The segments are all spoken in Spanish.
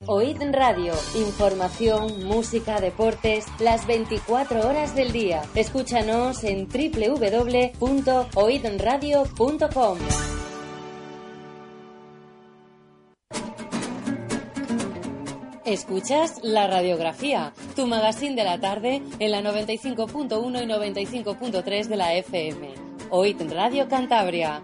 Oíd Radio, información, música, deportes, las 24 horas del día. Escúchanos en www.oidradio.com. Escuchas La Radiografía, tu magazín de la tarde en la 95.1 y 95.3 de la FM. Oíd Radio Cantabria.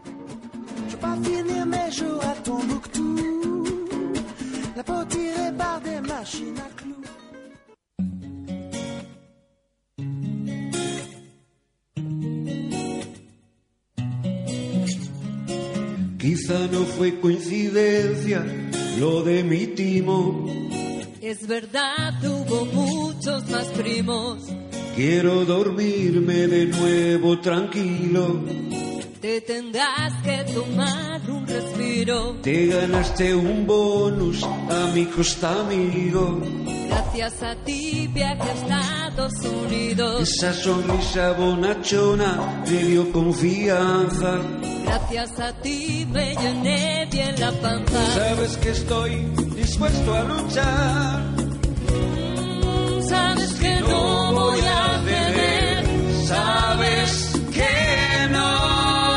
Quizá no fue coincidencia lo de mi timo. Es verdad, hubo muchos más primos. Quiero dormirme de nuevo tranquilo. Te tendrás que tomar un respiro. Te ganaste un bonus, amigos amigo. Gracias a ti viajé a Estados Unidos. Esa sonrisa bonachona me dio confianza. Gracias a ti me llené bien la panza. Sabes que estoy dispuesto a luchar. Sabes que no voy a ceder. Sabes que no.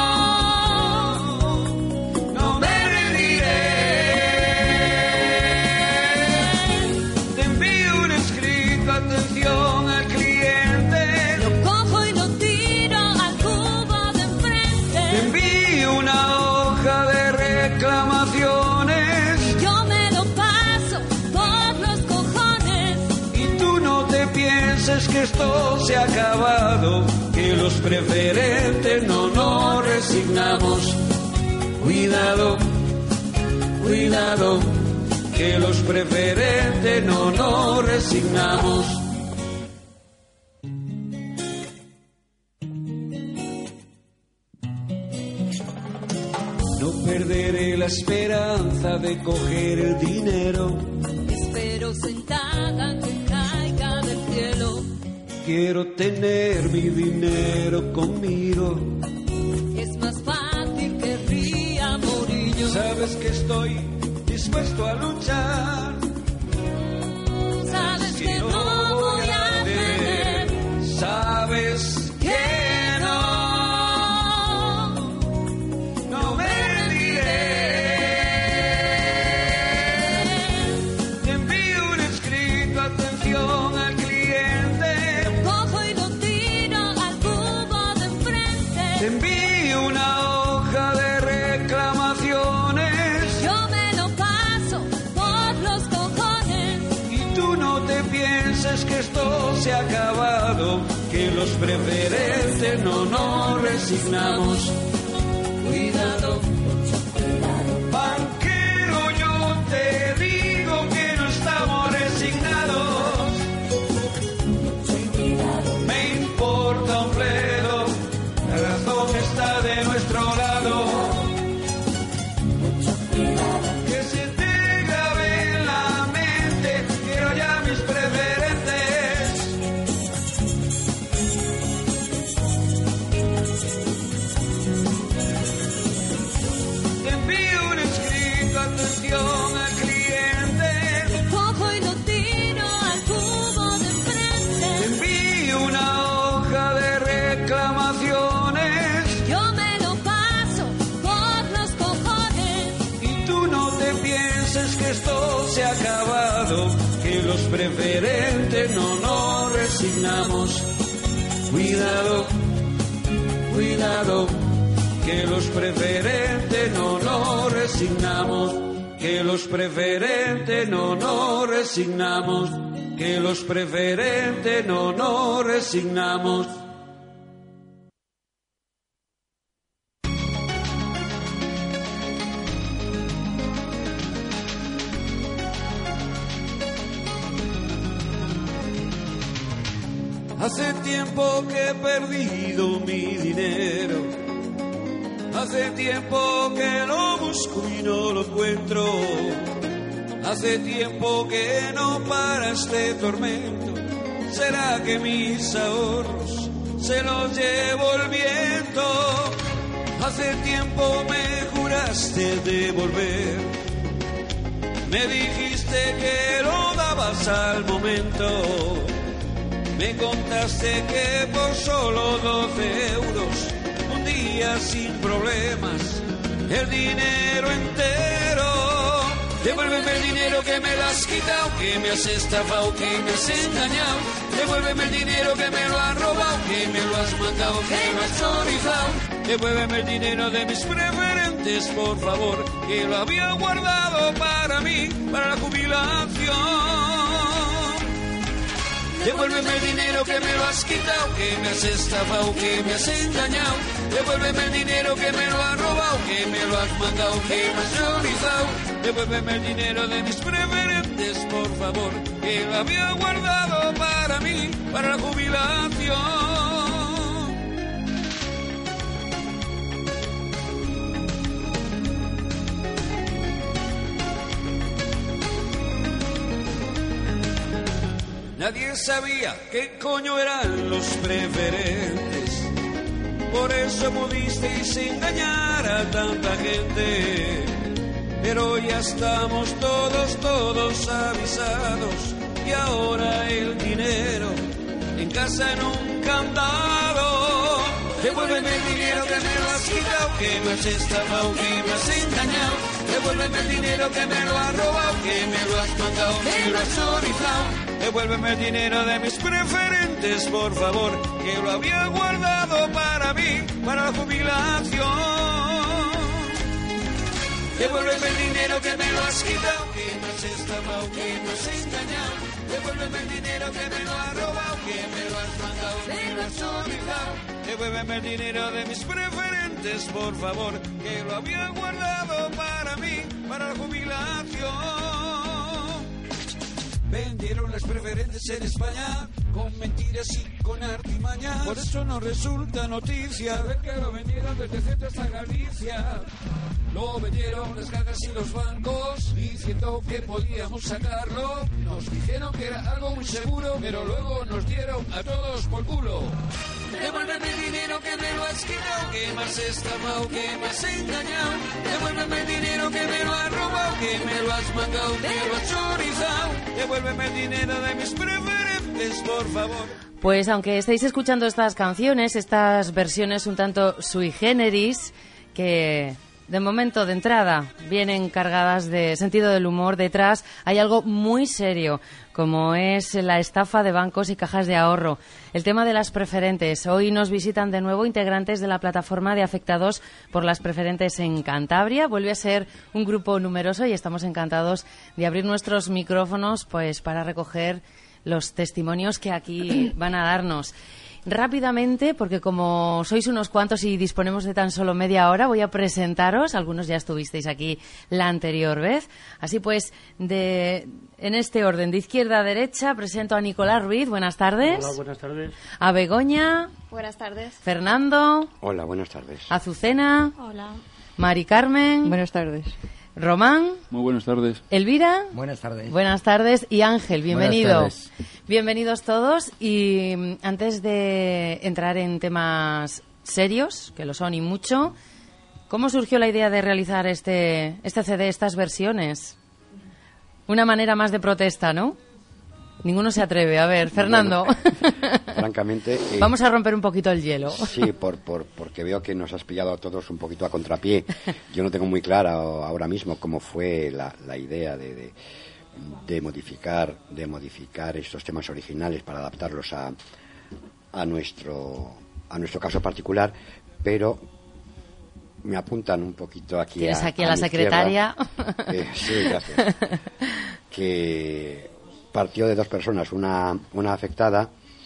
Que esto se ha acabado, que los preferentes no nos resignamos. Cuidado, cuidado, que los preferentes no nos resignamos. No perderé la esperanza de coger el dinero. Espero sentada que caiga del cielo. Quiero tener mi dinero conmigo. Es más fácil que ría Morillo. Sabes que estoy dispuesto a luchar. Sabes que no voy a ceder. Sabes que no. No me rendiré. Te envío un escrito, atención al cliente. Te envío una hoja de reclamaciones. Yo me lo paso por los cojones. Y tú no te pienses que esto se ha acabado, que los preferentes no nos resignamos. Cuidado, banquero, yo te digo que no estamos resignados. Me importa un bledo. La razón está de nuestro lado. Que se te grabe en la mente. Quiero ya mis preferentes. Te envío un escrito, atención al cliente. Lo cojo y lo tiro al cubo de enfrente. Te envío una hoja de reclamación. Que esto se ha acabado, que los preferentes no nos resignamos. Cuidado, cuidado, que los preferentes no nos resignamos. Que los preferentes no nos resignamos. Que los preferentes no nos resignamos. Hace tiempo que he perdido mi dinero. Hace tiempo que lo busco y no lo encuentro. Hace tiempo que no para este tormento. ¿Será que mis ahorros se los llevó el viento? Hace tiempo me juraste de volver. Me dijiste que lo dabas al momento. Me contaste que por solo 12 euros, un día sin problemas, el dinero entero. Devuélveme el dinero que me lo has quitado, que me has estafado, que me has engañado. Devuélveme el dinero que me lo has robado, que me lo has mandado, que me has chorizado. Devuélveme el dinero de mis preferentes, por favor, que lo había guardado para mí, para la jubilación. Devuélveme el dinero que me lo has quitado, que me has estafado, que me has engañado. Devuélveme el dinero que me lo has robado, que me lo has mandado, que me has chorizado. Devuélveme el dinero de mis preferentes, por favor, que lo había guardado para mí, para la jubilación. Nadie sabía qué coño eran los preferentes, por eso pudisteis engañar a tanta gente. Pero ya estamos todos avisados, y ahora el dinero en casa en un candado. Devuélveme el dinero que me lo has quitado, que me has estafado, que me has engañado. Devuélveme el dinero que me lo has robado, que me lo has mandado, que me lo has chorizado. Devuélveme el dinero de mis preferentes, por favor, que lo había guardado para mí, para la jubilación. Devuélveme el dinero que me lo has quitado, que me has estafado, que me has engañado. Devuélveme el dinero que me lo has robado, que me lo has mandado, que me lo has chorizado. Devuélveme el dinero de mis preferentes, por favor, que lo había guardado para mí, para la jubilación. Vendieron las preferentes en España con mentiras y con artimañas. Por eso no resulta noticia ver que lo vendieron desde Centro hasta Galicia. Lo vendieron las cajas y los bancos diciendo que podíamos sacarlo. Nos dijeron que era algo muy seguro, pero luego nos dieron a todos por culo. Devuélveme el dinero que me lo has quitado, que me has estafado, que me has engañado. Devuélveme el dinero que me lo has robado, que me lo has mandado, que me lo has chorizado. Devuélveme el dinero de mis preferentes, por favor. Pues aunque estéis escuchando estas canciones, estas versiones un tanto sui generis, que de momento, de entrada, vienen cargadas de sentido del humor, detrás hay algo muy serio, como es la estafa de bancos y cajas de ahorro. El tema de las preferentes. Hoy nos visitan de nuevo integrantes de la plataforma de afectados por las preferentes en Cantabria. Vuelve a ser un grupo numeroso y estamos encantados de abrir nuestros micrófonos pues para recoger los testimonios que aquí van a darnos. Rápidamente, porque como sois unos cuantos y disponemos de tan solo media hora, voy a presentaros. Algunos ya estuvisteis aquí la anterior vez. Así pues, en este orden, de izquierda a derecha, presento a Nicolás Ruiz. Buenas tardes. Hola, buenas tardes. A Begoña. Buenas tardes. Fernando. Hola, buenas tardes. Azucena. Hola. Mari Carmen. Buenas tardes. Román. Muy buenas tardes. Elvira. Buenas tardes. Buenas tardes. Y Ángel, bienvenido. Buenas tardes. Bienvenidos todos. Y antes de entrar en temas serios, que lo son y mucho, ¿cómo surgió la idea de realizar este CD, estas versiones? Una manera más de protesta, ¿no? Ninguno se atreve. A ver, Fernando. Bueno, francamente... vamos a romper un poquito el hielo. Sí, porque veo que nos has pillado a todos un poquito a contrapié. Yo no tengo muy clara ahora mismo cómo fue la idea de modificar estos temas originales para adaptarlos a nuestro caso particular, pero me apuntan un poquito aquí. ¿Tienes aquí a la secretaria? Sí, gracias. Que partió de dos personas, una afectada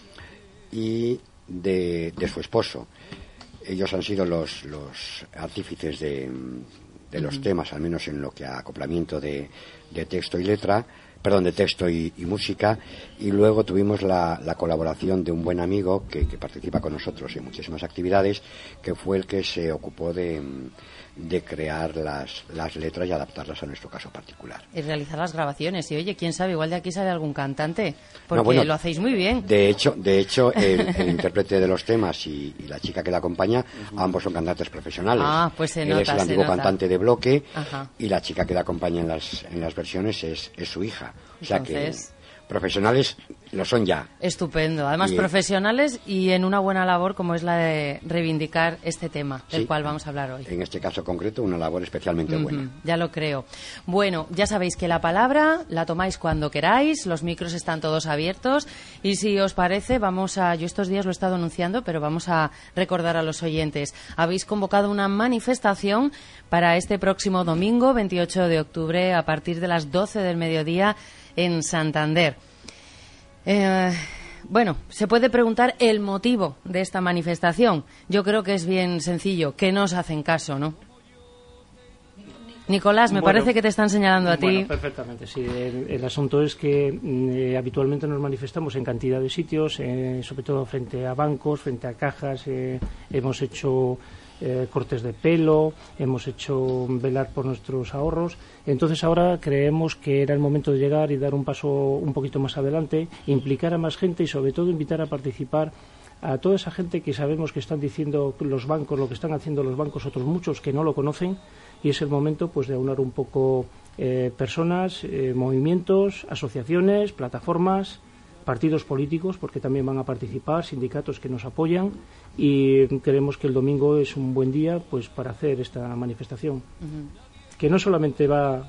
y de su esposo. Ellos han sido los artífices de los temas, al menos en lo que a acoplamiento de texto y letra, perdón, de texto y música, y luego tuvimos la colaboración de un buen amigo que participa con nosotros en muchísimas actividades, que fue el que se ocupó de de crear las letras y adaptarlas a nuestro caso particular. Y realizar las grabaciones. Y oye, quién sabe, igual de aquí sale algún cantante, porque No, bueno, lo hacéis muy bien. De hecho el intérprete de los temas y la chica que la acompaña, ambos son cantantes profesionales. Ah, pues se Él nota, es el se antiguo nota. cantante de Bloque. Ajá. Y la chica que la acompaña en las versiones es su hija. O sea Entonces, que profesionales lo son ya. estupendo. Además, Y- profesionales y en una buena labor como es la de reivindicar este tema del Sí. cual vamos a hablar hoy. En este caso concreto, una labor especialmente buena. Ujú, ya lo creo. Bueno, ya sabéis que la palabra la tomáis cuando queráis, los micros están todos abiertos y si os parece, yo estos días lo he estado anunciando, pero vamos a recordar a los oyentes. Habéis convocado una manifestación para este próximo domingo, 28 de octubre, a partir de las 12 del mediodía en Santander. Bueno, se puede preguntar el motivo de esta manifestación. Yo creo que es bien sencillo, que no os hacen caso, ¿no? Nicolás, me Bueno, parece que te están señalando a ti. Bueno, perfectamente, sí. El asunto es que habitualmente nos manifestamos en cantidad de sitios, sobre todo frente a bancos, frente a cajas. Hemos hecho cortes de pelo, hemos hecho velar por nuestros ahorros. Entonces ahora creemos que era el momento de llegar y dar un paso un poquito más adelante, implicar a más gente y sobre todo invitar a participar a toda esa gente que sabemos que están diciendo los bancos, lo que están haciendo los bancos, otros muchos que no lo conocen, y es el momento pues de aunar un poco personas, movimientos, asociaciones, plataformas, partidos políticos, porque también van a participar, sindicatos que nos apoyan, y creemos que el domingo es un buen día pues para hacer esta manifestación. Que no solamente vamos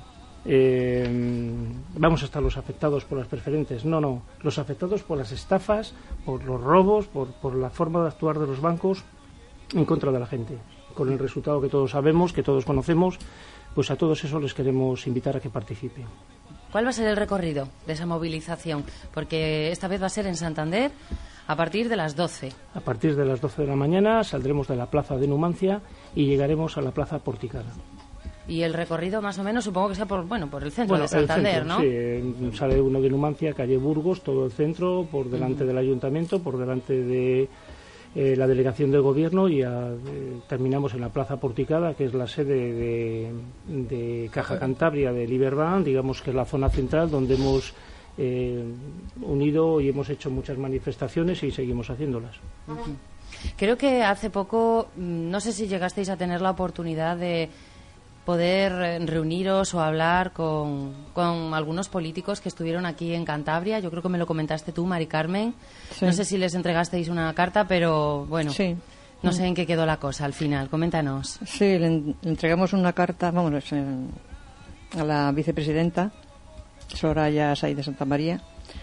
a estar los afectados por las preferentes, no, los afectados por las estafas, por los robos, por la forma de actuar de los bancos en contra de la gente, con el resultado que todos sabemos, que todos conocemos. Pues a todos esos les queremos invitar a que participen. ¿Cuál va a ser el recorrido de esa movilización? Porque esta vez va a ser en Santander a partir de las 12. A partir de las 12 de la mañana saldremos de la plaza de Numancia y llegaremos a la plaza Porticada. Y el recorrido más o menos supongo que sea por el centro de el Santander, centro, ¿no? Sí, sale uno de Numancia, calle Burgos, todo el centro, por delante del ayuntamiento, por delante de la delegación del gobierno y terminamos en la plaza Porticada, que es la sede de Caja Cantabria de Liberbank, digamos que es la zona central donde hemos unido y hemos hecho muchas manifestaciones y seguimos haciéndolas. Creo que hace poco, no sé si llegasteis a tener la oportunidad de poder reuniros o hablar con algunos políticos que estuvieron aquí en Cantabria. Yo creo que me lo comentaste tú, Mari Carmen. Sí. No sé si les entregasteis una carta, pero bueno, Sí. no sé en qué quedó la cosa al final. Coméntanos. Sí, le entregamos una carta, a la vicepresidenta, Soraya Sáiz de Santa María.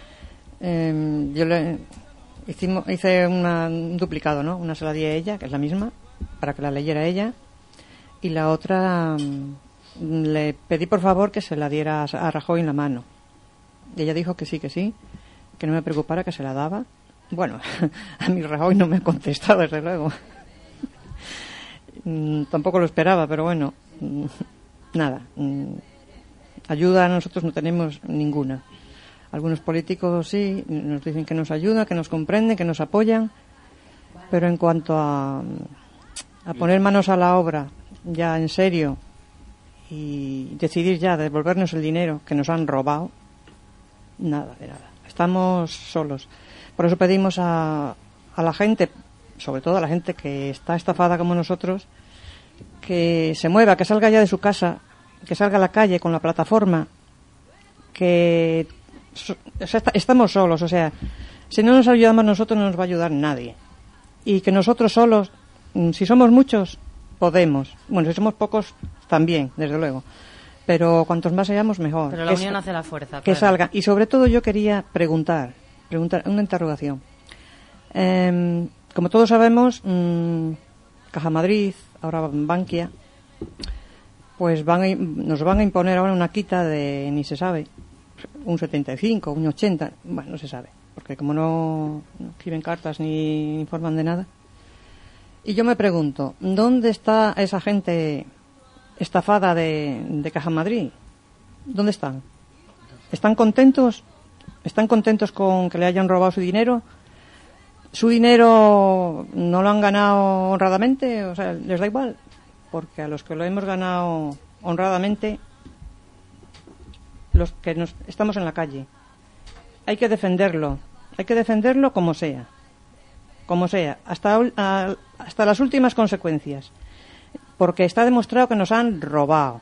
Hice un duplicado, ¿no? Una se la di a ella, que es la misma, para que la leyera ella, y la otra le pedí por favor que se la diera a Rajoy en la mano. Y ella dijo que sí, que no me preocupara, que se la daba. Bueno, a mí Rajoy no me ha contestado, desde luego. Tampoco lo esperaba, pero bueno, nada. Ayuda a nosotros no tenemos ninguna. Algunos políticos sí, nos dicen que nos ayudan, que nos comprenden, que nos apoyan, pero en cuanto a poner manos a la obra, ya en serio, y decidir ya devolvernos el dinero que nos han robado, nada de nada. Estamos solos. Por eso pedimos a la gente, sobre todo a la gente que está estafada como nosotros, que se mueva, que salga ya de su casa, que salga a la calle con la plataforma, que estamos solos, o sea, si no nos ayudamos nosotros no nos va a ayudar nadie. Y que nosotros solos, si somos muchos, podemos. Bueno, si somos pocos, también, desde luego. Pero cuantos más seamos, mejor. Pero la unión hace la fuerza. Que claro. salga. Y sobre todo yo quería preguntar una interrogación. Como todos sabemos, Caja Madrid, ahora Bankia, pues nos van a imponer ahora una quita de, ni se sabe, un 75, un 80, bueno, no se sabe, porque como no escriben cartas ni informan de nada. Y yo me pregunto, ¿dónde está esa gente estafada de Caja Madrid? ¿Dónde están? ¿Están contentos? ¿Están contentos con que le hayan robado su dinero? ¿Su dinero no lo han ganado honradamente? O sea, ¿les da igual? porque a los que lo hemos ganado honradamente, los que estamos en la calle, hay que defenderlo como sea, hasta las últimas consecuencias, porque está demostrado que nos han robado,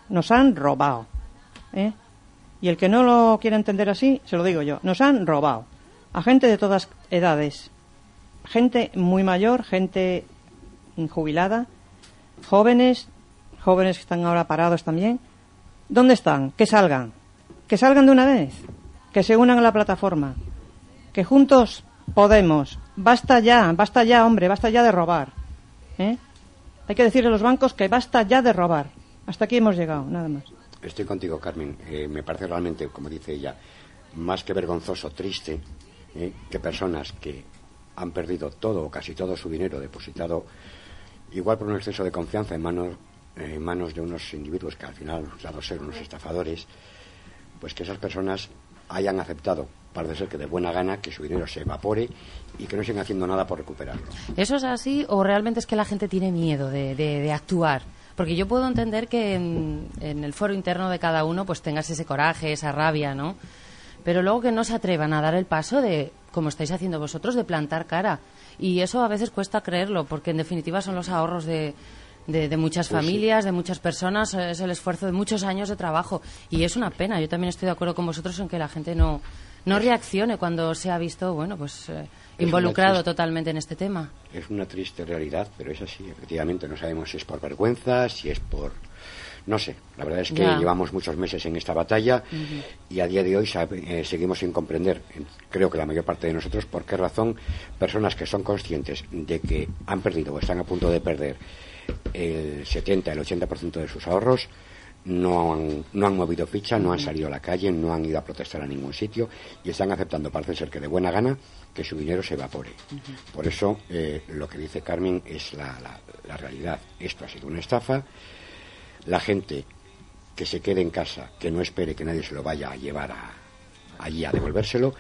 ¿eh? Y el que no lo quiera entender así, se lo digo yo, nos han robado a gente de todas edades, gente muy mayor, gente jubilada, jóvenes que están ahora parados también. ¿Dónde están? Que salgan de una vez, que se unan a la plataforma, que juntos podemos. Basta ya, hombre, basta ya de robar, ¿eh? Hay que decirle a los bancos que basta ya de robar. Hasta aquí hemos llegado, nada más. Estoy contigo, Carmen. Me parece realmente, como dice ella, más que vergonzoso, triste, que personas que han perdido todo o casi todo su dinero depositado, igual por un exceso de confianza en manos de unos individuos que al final han dado ser unos estafadores, pues que esas personas hayan aceptado, parece ser que de buena gana, que su dinero se evapore y que no sigan haciendo nada por recuperarlo. ¿Eso es así o realmente es que la gente tiene miedo de actuar? Porque yo puedo entender que en el foro interno de cada uno pues tengas ese coraje, esa rabia, ¿no? Pero luego que no se atrevan a dar el paso de, como estáis haciendo vosotros, de plantar cara. Y eso a veces cuesta creerlo, porque en definitiva son los ahorros de muchas familias, de muchas personas, es el esfuerzo de muchos años de trabajo. Y es una pena. Yo también estoy de acuerdo con vosotros en que la gente no reaccione cuando se ha visto, bueno, pues involucrado totalmente en este tema. Es una triste realidad, pero es así, efectivamente. No sabemos si es por vergüenza, si es por... No sé, la verdad es que llevamos muchos meses en esta batalla y a día de hoy seguimos sin comprender, creo que la mayor parte de nosotros, por qué razón personas que son conscientes de que han perdido o están a punto de perder el 70, el 80% de sus ahorros, no han movido ficha, no han salido a la calle, no han ido a protestar a ningún sitio y están aceptando, parece ser que de buena gana, que su dinero se evapore. Por eso, lo que dice Carmen es la realidad. Esto ha sido una estafa. La gente que se quede en casa, que no espere que nadie se lo vaya a llevar allí a devolvérselo,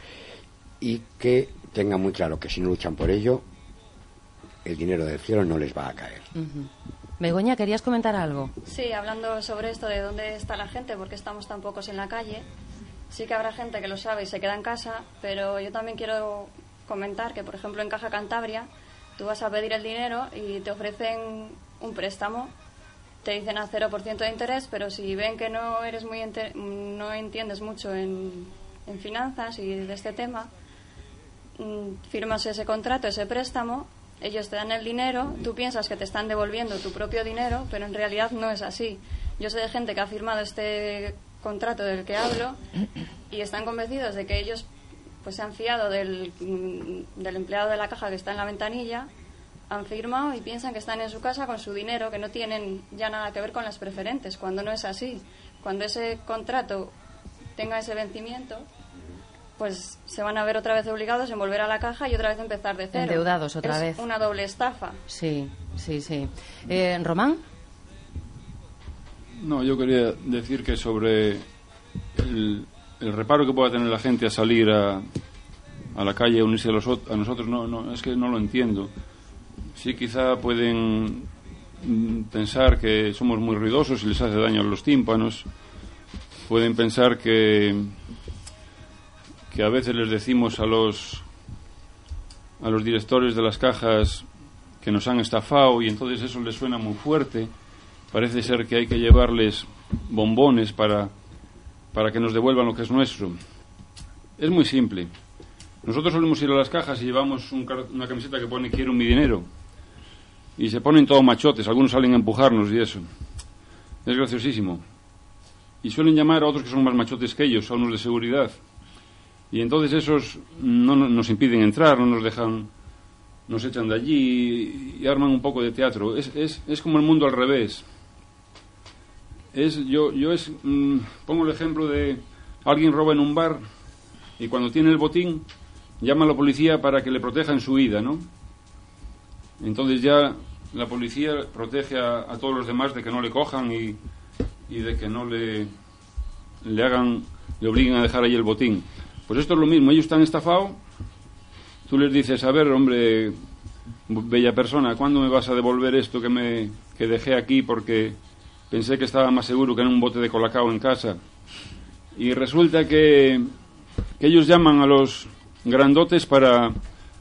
y que tenga muy claro que si no luchan por ello, el dinero del cielo no les va a caer. Begoña, ¿querías comentar algo? Sí, hablando sobre esto de dónde está la gente, porque estamos tan pocos en la calle, sí que habrá gente que lo sabe y se queda en casa, pero yo también quiero comentar que, por ejemplo, en Caja Cantabria, tú vas a pedir el dinero y te ofrecen un préstamo. Te dicen a 0% de interés, pero si ven que no eres no entiendes mucho en finanzas y de este tema, firmas ese contrato, ese préstamo, ellos te dan el dinero, tú piensas que te están devolviendo tu propio dinero, pero en realidad no es así. Yo sé de gente que ha firmado este contrato del que hablo y están convencidos de que ellos pues se han fiado del empleado de la caja que está en la ventanilla, han firmado y piensan que están en su casa con su dinero, que no tienen ya nada que ver con las preferentes, cuando no es así. Cuando ese contrato tenga ese vencimiento, pues se van a ver otra vez obligados en volver a la caja y otra vez empezar de cero. Endeudados otra vez. Es una doble estafa. Sí. ¿Román? No, yo quería decir que sobre el reparo que pueda tener la gente a salir a la calle a unirse a nosotros, no, es que no lo entiendo. Sí, quizá pueden pensar que somos muy ruidosos y les hace daño a los tímpanos. Pueden pensar que a veces les decimos a los directores de las cajas que nos han estafado y entonces eso les suena muy fuerte. Parece ser que hay que llevarles bombones para que nos devuelvan lo que es nuestro. Es muy simple. Nosotros solemos ir a las cajas y llevamos una camiseta que pone "quiero mi dinero" y se ponen todos machotes, algunos salen a empujarnos y eso. Es graciosísimo. Y suelen llamar a otros que son más machotes que ellos, a unos de seguridad. Y entonces esos no nos impiden entrar, no nos dejan, nos echan de allí y arman un poco de teatro. Es como el mundo al revés. Pongo el ejemplo de alguien roba en un bar y cuando tiene el botín llama a la policía para que le proteja en su huida, ¿no? Entonces ya la policía protege a todos los demás de que no le cojan y de que no le obliguen a dejar ahí el botín. Pues esto es lo mismo, ellos están estafados, tú les dices, a ver, hombre, bella persona, ¿cuándo me vas a devolver esto que me que dejé aquí porque pensé que estaba más seguro que en un bote de colacao en casa. Y resulta que ellos llaman a los grandotes para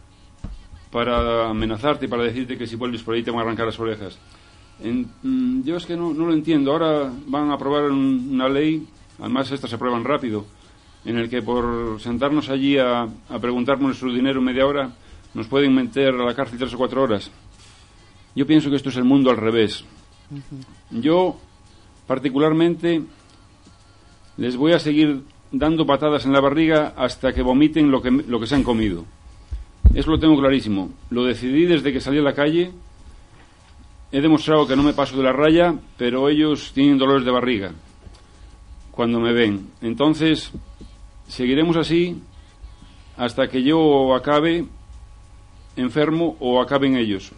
amenazarte y para decirte que si vuelves por ahí te van a arrancar las orejas. Yo es que no lo entiendo. Ahora van a aprobar una ley, además estas se aprueban rápido, en el que por sentarnos allí a preguntar por nuestro dinero en media hora nos pueden meter a la cárcel 3 o 4 horas. Yo pienso que esto es el mundo al revés. Yo, particularmente, les voy a seguir dando patadas en la barriga hasta que vomiten lo que se han comido. Eso lo tengo clarísimo. Lo decidí desde que salí a la calle. He demostrado que no me paso de la raya, pero ellos tienen dolores de barriga cuando me ven. Entonces, seguiremos así hasta que yo acabe enfermo o acaben ellos.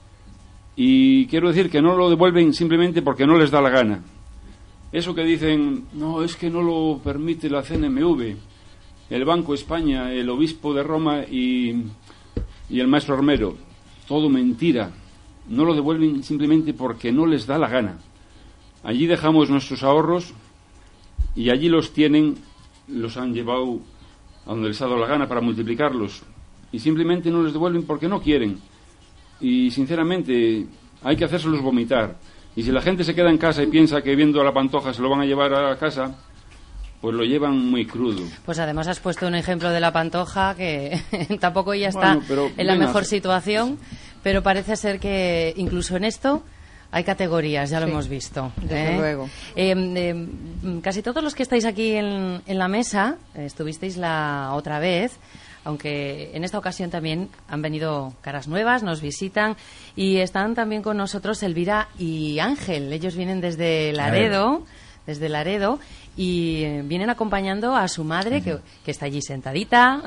Y quiero decir que no lo devuelven simplemente porque no les da la gana. Eso que dicen, no, es que no lo permite la CNMV, el Banco España, el obispo de Roma y el maestro armero, todo mentira. No lo devuelven simplemente porque no les da la gana. Allí dejamos nuestros ahorros y allí los tienen, los han llevado a donde les ha dado la gana para multiplicarlos. Y simplemente no les devuelven porque no quieren. Y sinceramente hay que hacérselos vomitar. Y si la gente se queda en casa y piensa que viendo a la Pantoja se lo van a llevar a casa, pues lo llevan muy crudo. Pues además has puesto un ejemplo de la Pantoja que tampoco ella está en la mejor situación, pero parece ser que incluso en esto hay categorías, ya lo hemos visto. Desde luego. Casi todos los que estáis aquí en la mesa estuvisteis la otra vez, aunque en esta ocasión también han venido caras nuevas, nos visitan y están también con nosotros Elvira y Ángel. Ellos vienen desde Laredo, y vienen acompañando a su madre, que está allí sentadita.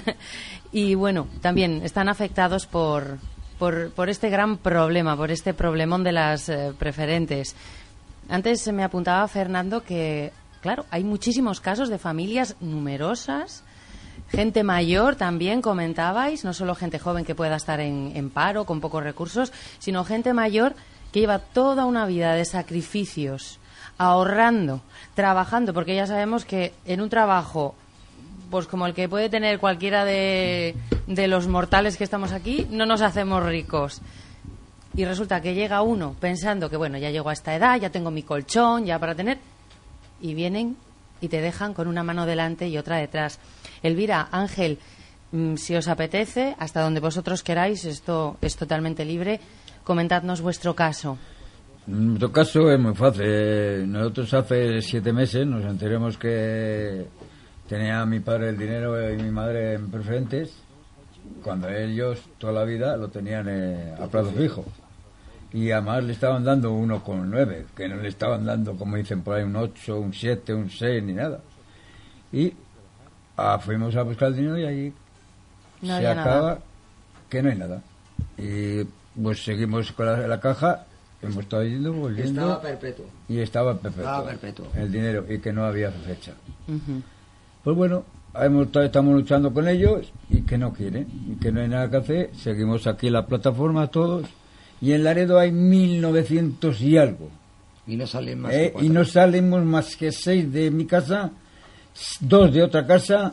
Y bueno, también están afectados por este gran problema, por este problemón de las preferentes. Antes se me apuntaba Fernando que, claro, hay muchísimos casos de familias numerosas. Gente mayor también comentabais, no solo gente joven que pueda estar en paro, con pocos recursos, sino gente mayor que lleva toda una vida de sacrificios, ahorrando, trabajando, porque ya sabemos que en un trabajo, pues como el que puede tener cualquiera de los mortales que estamos aquí, no nos hacemos ricos. Y resulta que llega uno pensando que, bueno, ya llego a esta edad, ya tengo mi colchón, ya para tener, y vienen y te dejan con una mano delante y otra detrás. Elvira, Ángel, si os apetece, hasta donde vosotros queráis, esto es totalmente libre, comentadnos vuestro caso. Nuestro caso es muy fácil. Nosotros hace 7 meses nos enteramos que tenía mi padre el dinero y mi madre en preferentes, cuando ellos toda la vida lo tenían a plazo fijo. Y además le estaban dando 1,9, que no le estaban dando, como dicen por ahí, un 8, un 7, un 6, ni nada. Y fuimos a buscar el dinero y allí no se acaba nada. Que no hay nada. Y pues seguimos con la caja, hemos estado yendo, volviendo. Estaba perpetuo. Y estaba perpetuo. El dinero, y que no había fecha. Pues bueno, estamos luchando con ellos y que no quieren, y que no hay nada que hacer. Seguimos aquí en la plataforma todos. Y en Laredo hay 1900 y algo. Y no salen más y no salimos más que 6 de mi casa, 2 de otra casa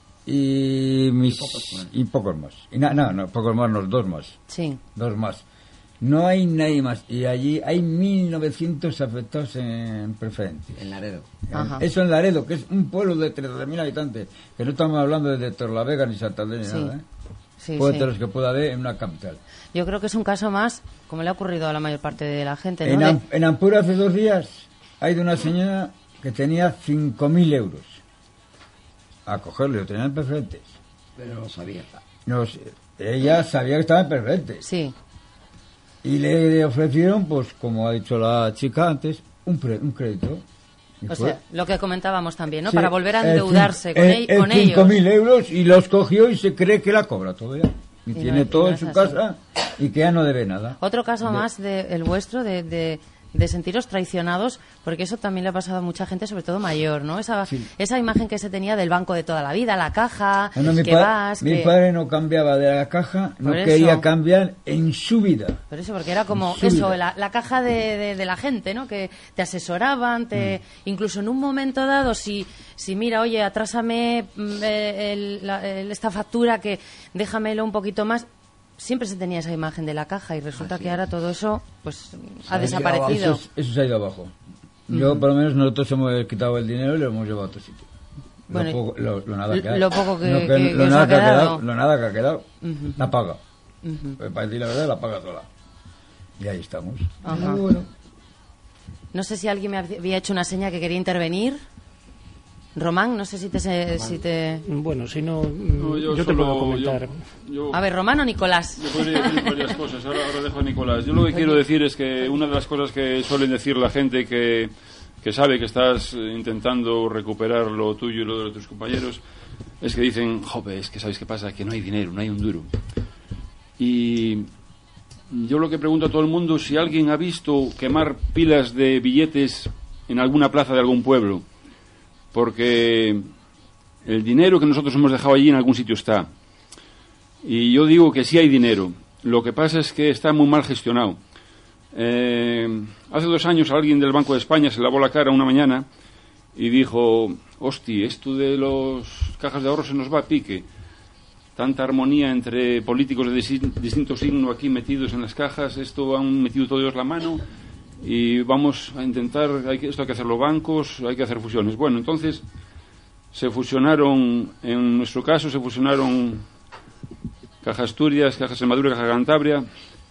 y pocos más. Y no, pocos más, no, 2 más. Sí. 2 más. No hay nadie más. Y allí hay 1900 afectados en preferentes. En Laredo. Eso en Laredo, que es un pueblo de 13.000 habitantes. Que no estamos hablando de Torlavega ni Santander ni nada, Sí, puede de los que pueda haber en una capital. Yo creo que es un caso más, como le ha ocurrido a la mayor parte de la gente, ¿no? En Ampura hace 2 días hay de una señora que tenía 5.000 euros a cogerlo, lo tenían preferentes. Pero no sabía. Ella sabía que estaba en preferentes. Sí. Y le ofrecieron, pues como ha dicho la chica antes, un crédito. O sea, lo que comentábamos también, ¿no? Sí, para volver a endeudarse con ellos. 5.000 euros y los cogió y se cree que la cobra todavía. Y tiene todo en su casa y que ya no debe nada. Otro caso más el vuestro de de sentiros traicionados, porque eso también le ha pasado a mucha gente, sobre todo mayor, ¿no? Esa imagen que se tenía del banco de toda la vida, la caja, mi padre no cambiaba de la caja, no quería cambiar en su vida. Por eso, porque era como eso, la caja de la gente, ¿no? Que te asesoraban, incluso en un momento dado, si mira, oye, atrásame esta factura, que déjamelo un poquito más. Siempre se tenía esa imagen de la caja y resulta que ahora todo eso pues ha desaparecido. Eso se ha ido abajo. Yo, por lo menos, nosotros hemos quitado el dinero y lo hemos llevado a otro sitio. Bueno, lo nada que hay. Lo poco que lo nada que ha quedado. Lo nada que ha quedado, la paga. Para decir la verdad, la paga sola. Y ahí estamos. Bueno. No sé si alguien me había hecho una seña que quería intervenir. Román, no sé si te... Bueno, si no, yo te puedo comentar. A ver, Román o Nicolás. Yo podría decir varias cosas, ahora dejo a Nicolás. Yo lo que quiero decir es que una de las cosas que suelen decir la gente que sabe que estás intentando recuperar lo tuyo y lo de tus compañeros, es que dicen, joder, es que ¿sabes qué pasa? Que no hay dinero, no hay un duro. Y yo lo que pregunto a todo el mundo, si alguien ha visto quemar pilas de billetes en alguna plaza de algún pueblo, porque el dinero que nosotros hemos dejado allí en algún sitio está. Y yo digo que sí hay dinero. Lo que pasa es que está muy mal gestionado. Hace 2 años alguien del Banco de España se lavó la cara una mañana y dijo, hostia, esto de los cajas de ahorro se nos va a pique. Tanta armonía entre políticos de distinto signo aquí metidos en las cajas, esto han metido todos la mano y vamos a intentar, esto hay que hacer los bancos, hay que hacer fusiones. Bueno, entonces se fusionaron, en nuestro caso se fusionaron Caja Asturias, Caja Extremadura, Caja Cantabria.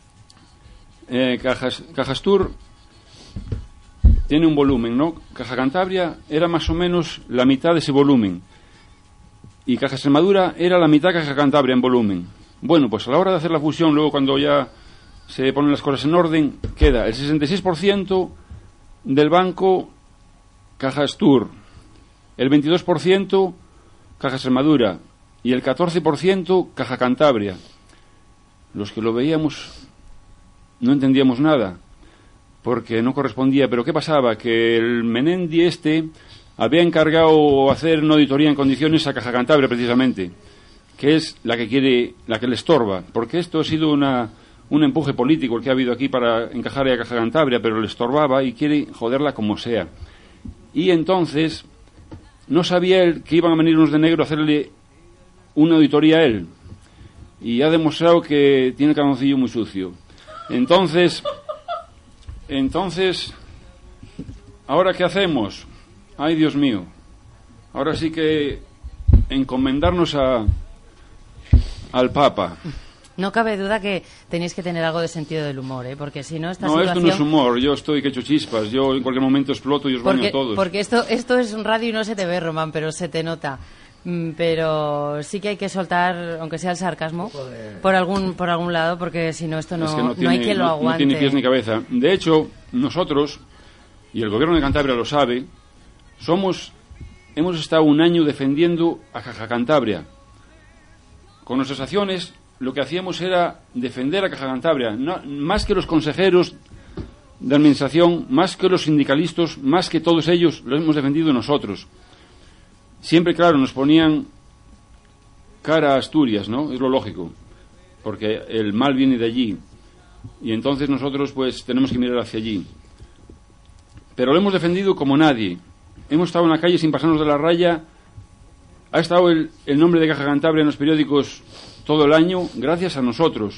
Caja Astur tiene un volumen, ¿no? Caja Cantabria era más o menos la mitad de ese volumen y Caja Extremadura era la mitad de Caja Cantabria en volumen. Bueno, pues a la hora de hacer la fusión, luego cuando ya se ponen las cosas en orden, queda el 66% del banco Caja Astur, el 22% Caja Extremadura y el 14% Caja Cantabria. Los que lo veíamos no entendíamos nada, porque no correspondía. Pero ¿qué pasaba? Que el Menendi había encargado hacer una auditoría en condiciones a Caja Cantabria, precisamente, que es la que le estorba, porque esto ha sido un empuje político el que ha habido aquí para encajar a Caja Cantabria, pero le estorbaba y quiere joderla como sea. Y entonces no sabía él que iban a venir unos de negro a hacerle una auditoría a él, y ha demostrado que tiene el calzoncillo muy sucio. Entonces, ¿ahora qué hacemos? Ay, Dios mío. Ahora sí que encomendarnos al Papa. No cabe duda que tenéis que tener algo de sentido del humor, ¿eh? Porque si no, esta situación... esto no es humor. Yo estoy que echo chispas. Yo en cualquier momento exploto y os baño a todos. Porque esto es un radio y no se te ve, Román, pero se te nota. Pero sí que hay que soltar, aunque sea el sarcasmo, por algún lado, porque si no, esto no hay quien lo aguante. No tiene pies ni cabeza. De hecho, nosotros, y el gobierno de Cantabria lo sabe, hemos estado 1 año defendiendo a Caja Cantabria. Con nuestras acciones, lo que hacíamos era defender a Caja Cantabria, más que los consejeros de administración, más que los sindicalistas, más que todos ellos, lo hemos defendido nosotros. Siempre, claro, nos ponían cara a Asturias, ¿no? Es lo lógico, porque el mal viene de allí. Y entonces nosotros, pues, tenemos que mirar hacia allí. Pero lo hemos defendido como nadie. Hemos estado en la calle sin pasarnos de la raya. Ha estado el nombre de Caja Cantabria en los periódicos todo el año, gracias a nosotros.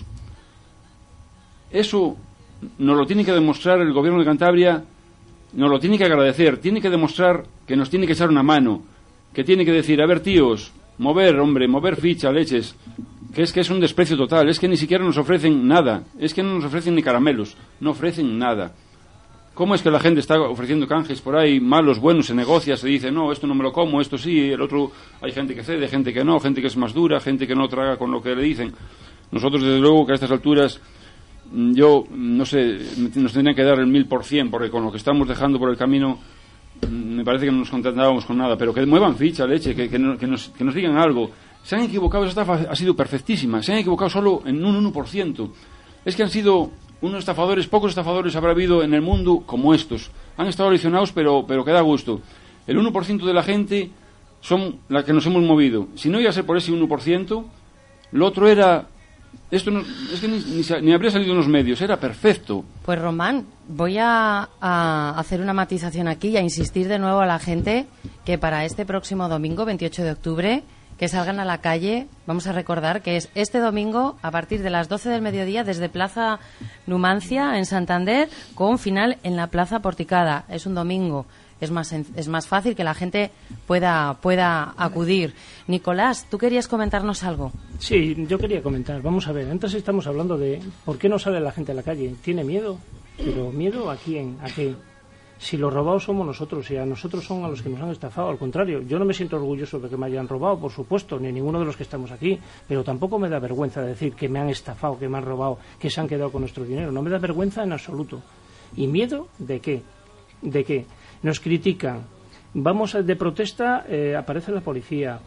Eso nos lo tiene que demostrar el gobierno de Cantabria, nos lo tiene que agradecer, tiene que demostrar que nos tiene que echar una mano, que tiene que decir, a ver, tíos, mover ficha, leches, que es un desprecio total, es que ni siquiera nos ofrecen nada, es que no nos ofrecen ni caramelos, no ofrecen nada. ¿Cómo es que la gente está ofreciendo canjes por ahí, malos, buenos, se negocia, se dice, no, esto no me lo como, esto sí, el otro, hay gente que cede, gente que no, gente que es más dura, gente que no traga con lo que le dicen? Nosotros, desde luego, que a estas alturas, yo, no sé, nos tendrían que dar el 1000%, porque con lo que estamos dejando por el camino, me parece que no nos contentábamos con nada, pero que muevan ficha, leche, que nos digan algo. Se han equivocado, esa estafa ha sido perfectísima, se han equivocado solo en un 1%. Es que han sido pocos estafadores habrá habido en el mundo como estos. Han estado lesionados, pero que da gusto. El 1% de la gente son la que nos hemos movido. Si no iba a ser por ese 1%, lo otro era... Esto no, es que ni habría salido en los medios, era perfecto. Pues Román, voy a hacer una matización aquí y a insistir de nuevo a la gente que para este próximo domingo, 28 de octubre, que salgan a la calle. Vamos a recordar que es este domingo a partir de las 12 del mediodía desde Plaza Numancia en Santander, con final en la Plaza Porticada. Es un domingo. Es más fácil que la gente pueda acudir. Nicolás, ¿tú querías comentarnos algo? Sí, yo quería comentar. Vamos a ver, antes estamos hablando de por qué no sale la gente a la calle. ¿Tiene miedo? ¿Pero miedo a quién? ¿A qué? Si los robados somos nosotros y a nosotros son a los que nos han estafado. Al contrario, yo no me siento orgulloso de que me hayan robado, por supuesto, ni ninguno de los que estamos aquí, pero tampoco me da vergüenza decir que me han estafado, que me han robado, que se han quedado con nuestro dinero. No me da vergüenza en absoluto. ¿Y miedo de qué? ¿De qué? Nos critican, vamos de protesta, aparece la policía,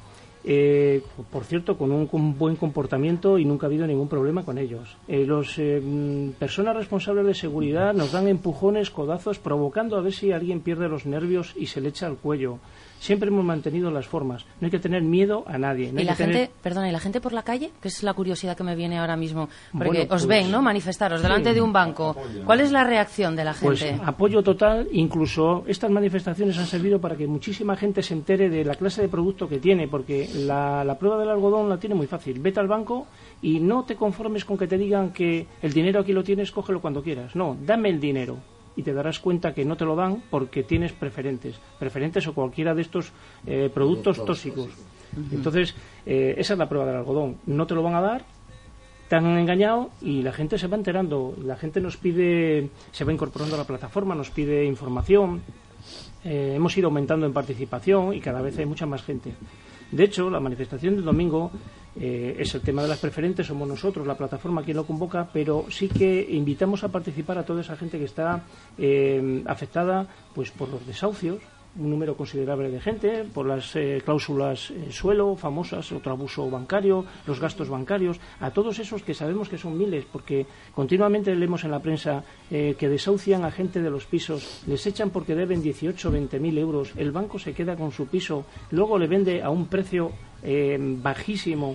por cierto, con un buen comportamiento y nunca ha habido ningún problema con ellos. Los personas responsables de seguridad nos dan empujones, codazos, provocando a ver si alguien pierde los nervios y se le echa al cuello. Siempre hemos mantenido las formas. No hay que tener miedo a nadie. No ¿Y la gente, perdona, y la gente por la calle? Que es la curiosidad que me viene ahora mismo. Porque os ven, ¿no? Manifestaros delante de un banco. ¿Cuál es la reacción de la gente? Pues apoyo total. Incluso estas manifestaciones han servido para que muchísima gente se entere de la clase de producto que tiene, porque la prueba del algodón la tiene muy fácil. Vete al banco y no te conformes con que te digan que el dinero aquí lo tienes, cógelo cuando quieras. No, dame el dinero. Y te darás cuenta que no te lo dan porque tienes preferentes o cualquiera de estos productos tóxicos. Entonces, esa es la prueba del algodón. No te lo van a dar, te han engañado y la gente se va enterando. La gente nos pide, se va incorporando a la plataforma, nos pide información. Hemos ido aumentando en participación y cada vez hay mucha más gente. De hecho, la manifestación del domingo es el tema de las preferentes, somos nosotros, la plataforma, quien lo convoca, pero sí que invitamos a participar a toda esa gente que está afectada pues por los desahucios, un número considerable de gente, por las cláusulas suelo famosas, otro abuso bancario, los gastos bancarios, a todos esos que sabemos que son miles, porque continuamente leemos en la prensa que desahucian a gente de los pisos, les echan porque deben 18 o 20.000 euros, el banco se queda con su piso, luego le vende a un precio bajísimo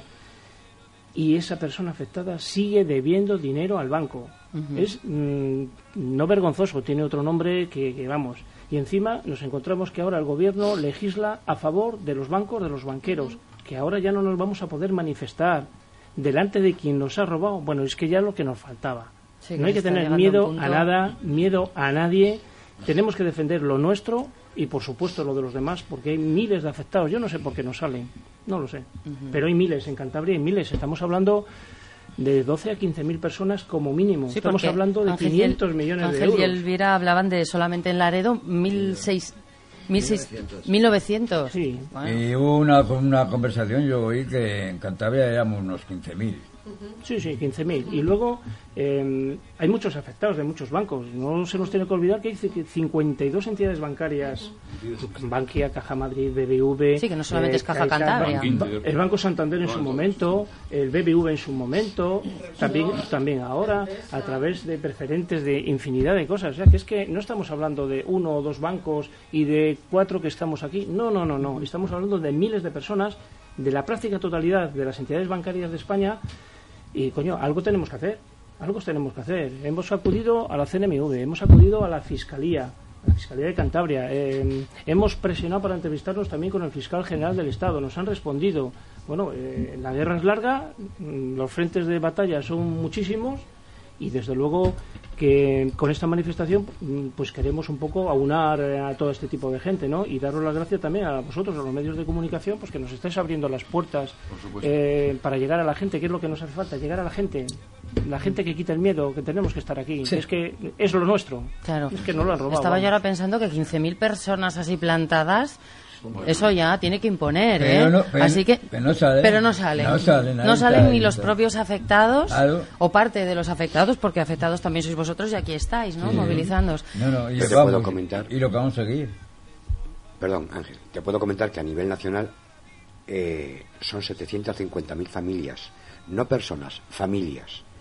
y esa persona afectada sigue debiendo dinero al banco. Es no vergonzoso, tiene otro nombre que vamos. Y encima nos encontramos que ahora el gobierno legisla a favor de los bancos, de los banqueros, que ahora ya no nos vamos a poder manifestar delante de quien nos ha robado. Bueno, es que ya lo que nos faltaba. Sí, no hay que tener miedo a nada, miedo a nadie. Tenemos que defender lo nuestro y, por supuesto, lo de los demás, porque hay miles de afectados. Yo no sé por qué no salen, no lo sé. Pero hay miles, en Cantabria hay miles. Estamos hablando de 12 a 15.000 personas como mínimo. Sí, estamos hablando de 500 millones de euros. Ángel y Elvira hablaban de solamente en Laredo 1.900. Sí. Bueno. Y hubo una conversación, yo oí que en Cantabria éramos unos 15.000. Sí, 15.000. Y luego hay muchos afectados de muchos bancos. No se nos tiene que olvidar que hay 52 entidades bancarias, Bankia, Caja Madrid, BBV... Sí, que no solamente es Caja Cantabria. El Banco Santander en su momento, el BBV en su momento, también ahora, a través de preferentes de infinidad de cosas. O sea, que es que no estamos hablando de 1 o 2 bancos y de 4 que estamos aquí. No. Estamos hablando de miles de personas, de la práctica totalidad de las entidades bancarias de España. Y, coño, algo tenemos que hacer. Hemos acudido a la CNMV, hemos acudido a la Fiscalía de Cantabria. Hemos presionado para entrevistarnos también con el Fiscal General del Estado. Nos han respondido. Bueno, la guerra es larga, los frentes de batalla son muchísimos y, desde luego, que con esta manifestación pues queremos un poco aunar a todo este tipo de gente, ¿no? Y daros las gracias también a vosotros, a los medios de comunicación, pues que nos estáis abriendo las puertas para llegar a la gente. ¿Qué es lo que nos hace falta? Llegar a la gente que quita el miedo, que tenemos que estar aquí. Sí. Es que es lo nuestro. Claro. Es que no lo han robado. Estaba yo ahora pensando que 15.000 personas así plantadas, eso ya tiene que imponer, Así que, pero no salen ni los propios afectados, claro, o parte de los afectados, porque afectados también sois vosotros y aquí estáis, ¿no? Sí. Movilizándoos. Y te puedo comentar. Y lo que vamos a seguir. Perdón, Ángel, te puedo comentar que a nivel nacional son 750.000 familias, no personas, familias.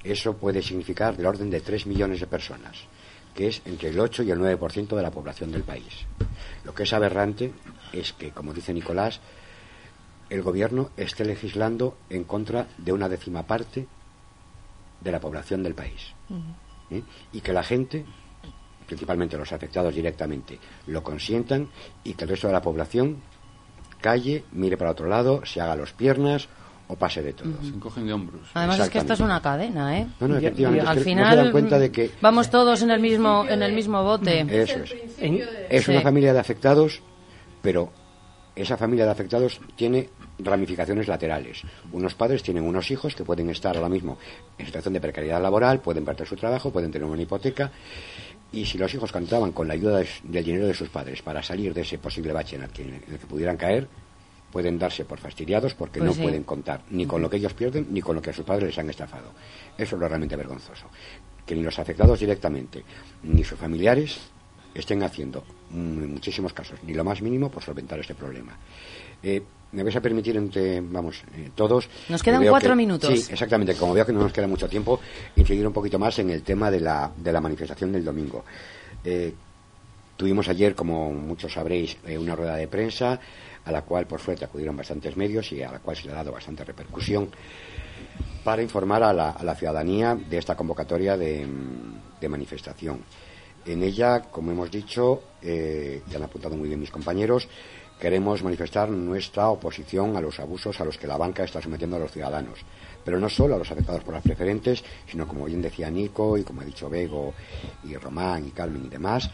eso puede significar del orden de 3 millones de personas, que es entre el 8 y el 9% de la población del país. Lo que es aberrante es que, como dice Nicolás, el gobierno esté legislando en contra de una 10ª parte de la población del país. Y que la gente, principalmente los afectados directamente, lo consientan, y que el resto de la población calle, mire para otro lado, se haga los piernas o pase de todo. Se encogen de hombros. Además es que esto es una cadena, ¿eh? No, efectivamente, al es que final no se dan cuenta de que vamos todos en el mismo bote. Eso es una familia de afectados, pero esa familia de afectados tiene ramificaciones laterales. Unos padres tienen unos hijos que pueden estar ahora mismo en situación de precariedad laboral, pueden perder su trabajo, pueden tener una hipoteca, y si los hijos contaban con la ayuda del dinero de sus padres para salir de ese posible bache en el que pudieran caer, pueden darse por fastidiados porque no pueden contar ni con lo que ellos pierden ni con lo que a sus padres les han estafado. Eso es lo realmente vergonzoso. Que ni los afectados directamente ni sus familiares estén haciendo, en muchísimos casos, ni lo más mínimo por solventar este problema. Me vais a permitir todos... Nos quedan 4 minutos. Sí, exactamente. Como veo que no nos queda mucho tiempo, incidir un poquito más en el tema de la manifestación del domingo. Tuvimos ayer, como muchos sabréis, una rueda de prensa a la cual, por suerte, acudieron bastantes medios y a la cual se le ha dado bastante repercusión para informar a la ciudadanía de esta convocatoria de manifestación. En ella, como hemos dicho, ya han apuntado muy bien mis compañeros, queremos manifestar nuestra oposición a los abusos a los que la banca está sometiendo a los ciudadanos. Pero no solo a los afectados por las preferentes, sino, como bien decía Nico, y como ha dicho Bego, y Román, y Carmen y demás,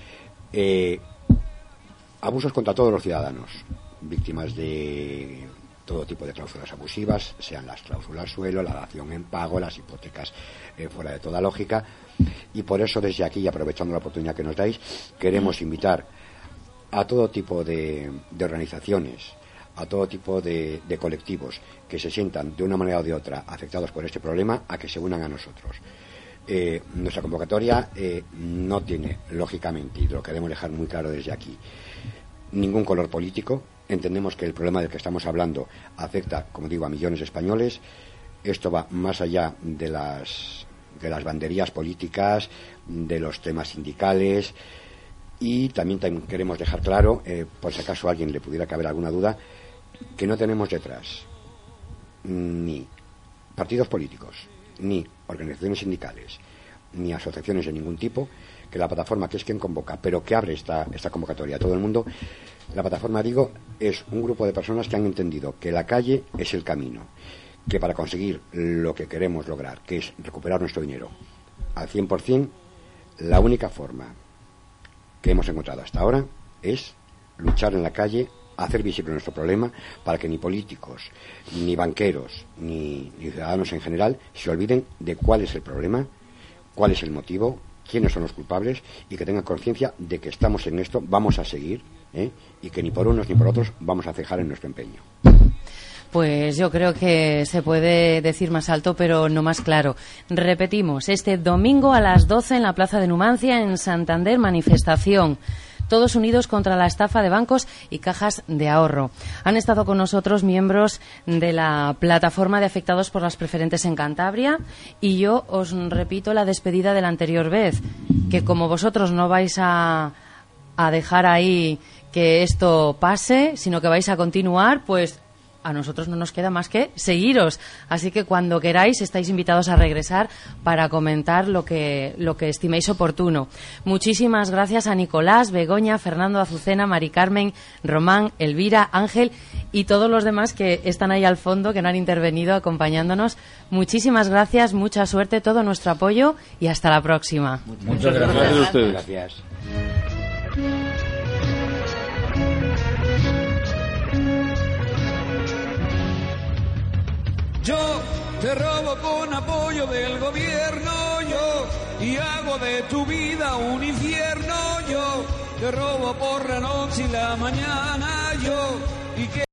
abusos contra todos los ciudadanos, víctimas de todo tipo de cláusulas abusivas, sean las cláusulas suelo, la dación en pago, las hipotecas fuera de toda lógica. Y por eso, desde aquí, y aprovechando la oportunidad que nos dais, queremos invitar a todo tipo de organizaciones, a todo tipo de colectivos que se sientan de una manera o de otra afectados por este problema, a que se unan a nosotros. Nuestra convocatoria no tiene, lógicamente, y lo queremos dejar muy claro desde aquí, ningún color político. Entendemos que el problema del que estamos hablando afecta, como digo, a millones de españoles. Esto va más allá de las banderías políticas, de los temas sindicales. Y también queremos dejar claro, por si acaso a alguien le pudiera caber alguna duda, que no tenemos detrás ni partidos políticos, ni organizaciones sindicales, ni asociaciones de ningún tipo, que la plataforma, que es quien convoca, pero que abre esta convocatoria a todo el mundo. La plataforma, digo, es un grupo de personas que han entendido que la calle es el camino, que para conseguir lo que queremos lograr, que es recuperar nuestro dinero al 100%, la única forma que hemos encontrado hasta ahora es luchar en la calle, hacer visible nuestro problema, para que ni políticos, ni banqueros, ni ciudadanos en general se olviden de cuál es el problema, cuál es el motivo, quiénes son los culpables, y que tengan conciencia de que estamos en esto, vamos a seguir, y que ni por unos ni por otros vamos a cejar en nuestro empeño. Pues yo creo que se puede decir más alto, pero no más claro. Repetimos, este domingo a las 12 en la Plaza de Numancia, en Santander, manifestación. Todos unidos contra la estafa de bancos y cajas de ahorro. Han estado con nosotros miembros de la plataforma de afectados por las preferentes en Cantabria, y yo os repito la despedida de la anterior vez, que como vosotros no vais a dejar ahí que esto pase, sino que vais a continuar, pues a nosotros no nos queda más que seguiros. Así que cuando queráis estáis invitados a regresar para comentar lo que estiméis oportuno. Muchísimas gracias a Nicolás, Begoña, Fernando, Azucena, Mari Carmen, Román, Elvira, Ángel y todos los demás que están ahí al fondo, que no han intervenido acompañándonos. Muchísimas gracias, mucha suerte, todo nuestro apoyo y hasta la próxima. Muchas gracias a ustedes. Gracias. Yo te robo con apoyo del gobierno, yo, y hago de tu vida un infierno, yo. Te robo por la noche y la mañana, yo, y que